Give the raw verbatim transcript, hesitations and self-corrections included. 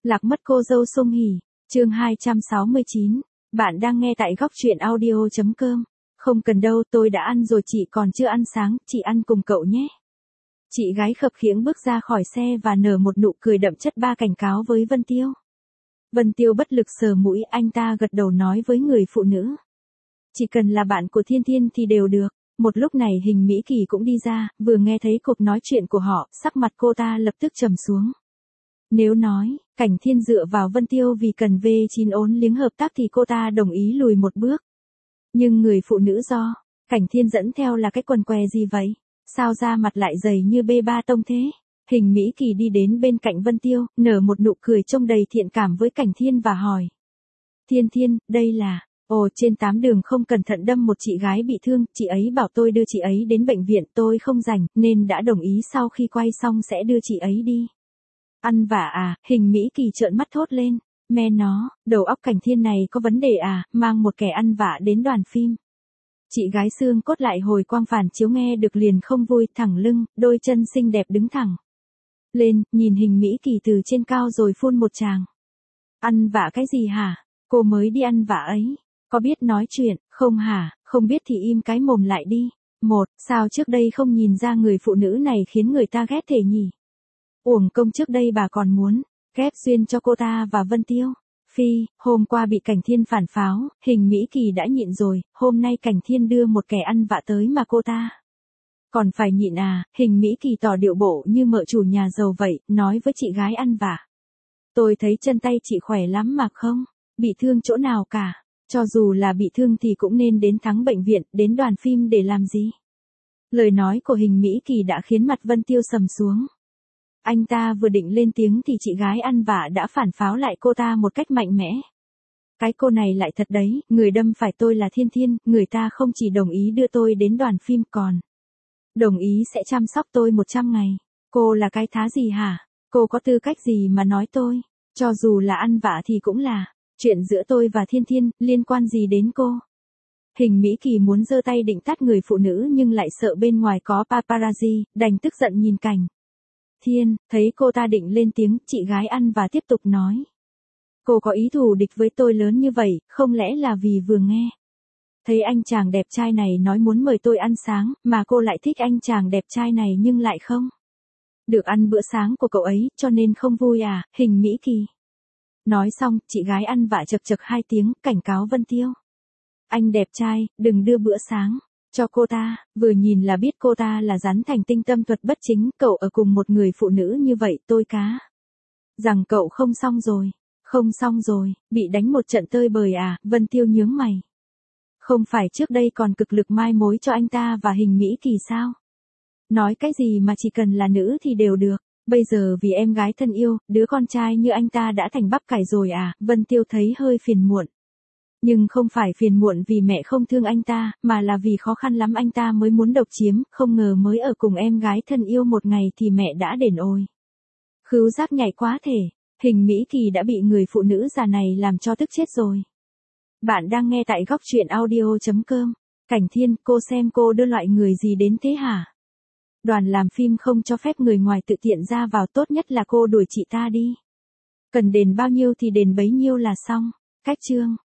Lạc mất cô dâu Song Hỷ, chương hai trăm sáu mươi chín. Bạn đang nghe tại góc truyện audio chấm com. Không cần đâu, tôi đã ăn rồi, chị còn chưa ăn sáng, chị ăn cùng cậu nhé. Chị gái khập khiễng bước ra khỏi xe và nở một nụ cười đậm chất ba cảnh cáo với Vân Tiêu. Vân Tiêu bất lực sờ mũi, anh ta gật đầu nói với người phụ nữ. Chỉ cần là bạn của Thiên Thiên thì đều được. Một lúc này Hình Mỹ Kỳ cũng đi ra, vừa nghe thấy cuộc nói chuyện của họ, sắc mặt cô ta lập tức trầm xuống. Nếu nói, Cảnh Thiên dựa vào Vân Tiêu vì cần vê chín ốn liếng hợp tác thì cô ta đồng ý lùi một bước. Nhưng người phụ nữ do, Cảnh Thiên dẫn theo là cái quần què gì vậy? Sao da mặt lại dày như bê ba tông thế? Hình Mỹ Kỳ đi đến bên cạnh Vân Tiêu, nở một nụ cười trông đầy thiện cảm với Cảnh Thiên và hỏi. Thiên Thiên, đây là... Ồ, trên tám đường không cẩn thận đâm một chị gái bị thương, chị ấy bảo tôi đưa chị ấy đến bệnh viện, tôi không rảnh, nên đã đồng ý sau khi quay xong sẽ đưa chị ấy đi. Ăn vạ à? Hình Mỹ Kỳ trợn mắt thốt lên. Mẹ nó, đầu óc Cảnh Thiên này có vấn đề à, mang một kẻ ăn vạ đến đoàn phim. Chị gái xương cốt lại hồi quang phản chiếu nghe được liền không vui, thẳng lưng, đôi chân xinh đẹp đứng thẳng lên, nhìn Hình Mỹ Kỳ từ trên cao rồi phun một tràng. Ăn vạ cái gì hả? Cô mới đi ăn vạ ấy. Có biết nói chuyện, không hả? Không biết thì im cái mồm lại đi. Một, sao trước đây không nhìn ra người phụ nữ này khiến người ta ghét thể nhỉ? Uổng công trước đây bà còn muốn ghép duyên cho cô ta và Vân Tiêu. Phi, hôm qua bị Cảnh Thiên phản pháo, Hình Mỹ Kỳ đã nhịn rồi, hôm nay Cảnh Thiên đưa một kẻ ăn vạ tới mà cô ta còn phải nhịn à? Hình Mỹ Kỳ tỏ điệu bộ như mợ chủ nhà giàu vậy, nói với chị gái ăn vạ. Tôi thấy chân tay chị khỏe lắm mà không bị thương chỗ nào cả. Cho dù là bị thương thì cũng nên đến thắng bệnh viện, đến đoàn phim để làm gì? Lời nói của Hình Mỹ Kỳ đã khiến mặt Vân Tiêu sầm xuống. Anh ta vừa định lên tiếng thì chị gái ăn vạ đã phản pháo lại cô ta một cách mạnh mẽ. Cái cô này lại thật đấy, người đâm phải tôi là Thiên Thiên, người ta không chỉ đồng ý đưa tôi đến đoàn phim còn đồng ý sẽ chăm sóc tôi một trăm ngày. Cô là cái thá gì hả? Cô có tư cách gì mà nói tôi? Cho dù là ăn vạ thì cũng là chuyện giữa tôi và Thiên Thiên, liên quan gì đến cô? Hình Mỹ Kỳ muốn giơ tay định tát người phụ nữ nhưng lại sợ bên ngoài có paparazzi, đành tức giận nhìn Cảnh Thiên, thấy cô ta định lên tiếng, chị gái ăn và tiếp tục nói. Cô có ý thù địch với tôi lớn như vậy, không lẽ là vì vừa nghe thấy anh chàng đẹp trai này nói muốn mời tôi ăn sáng, mà cô lại thích anh chàng đẹp trai này nhưng lại không được ăn bữa sáng của cậu ấy, cho nên không vui à? Hình Mỹ Kỳ nói xong, chị gái ăn vạ chật chật hai tiếng, cảnh cáo Vân Tiêu. Anh đẹp trai, đừng đưa bữa sáng cho cô ta, vừa nhìn là biết cô ta là rắn thành tinh tâm thuật bất chính, cậu ở cùng một người phụ nữ như vậy tôi cá rằng cậu không xong rồi, không xong rồi, bị đánh một trận tơi bời à? Vân Tiêu nhướng mày. Không phải trước đây còn cực lực mai mối cho anh ta và Hình Mỹ Kỳ sao? Nói cái gì mà chỉ cần là nữ thì đều được. Bây giờ vì em gái thân yêu, đứa con trai như anh ta đã thành bắp cải rồi à? Vân Tiêu thấy hơi phiền muộn. Nhưng không phải phiền muộn vì mẹ không thương anh ta, mà là vì khó khăn lắm anh ta mới muốn độc chiếm, không ngờ mới ở cùng em gái thân yêu một ngày thì mẹ đã đền ôi. Khứu giác nhảy quá thể, Hình Mỹ Kỳ đã bị người phụ nữ già này làm cho tức chết rồi. Bạn đang nghe tại góc truyện audio chấm com. Cảnh Thiên, cô xem cô đưa loại người gì đến thế hả? Đoàn làm phim không cho phép người ngoài tự tiện ra vào, tốt nhất là cô đuổi chị ta đi. Cần đền bao nhiêu thì đền bấy nhiêu là xong. Cách chương.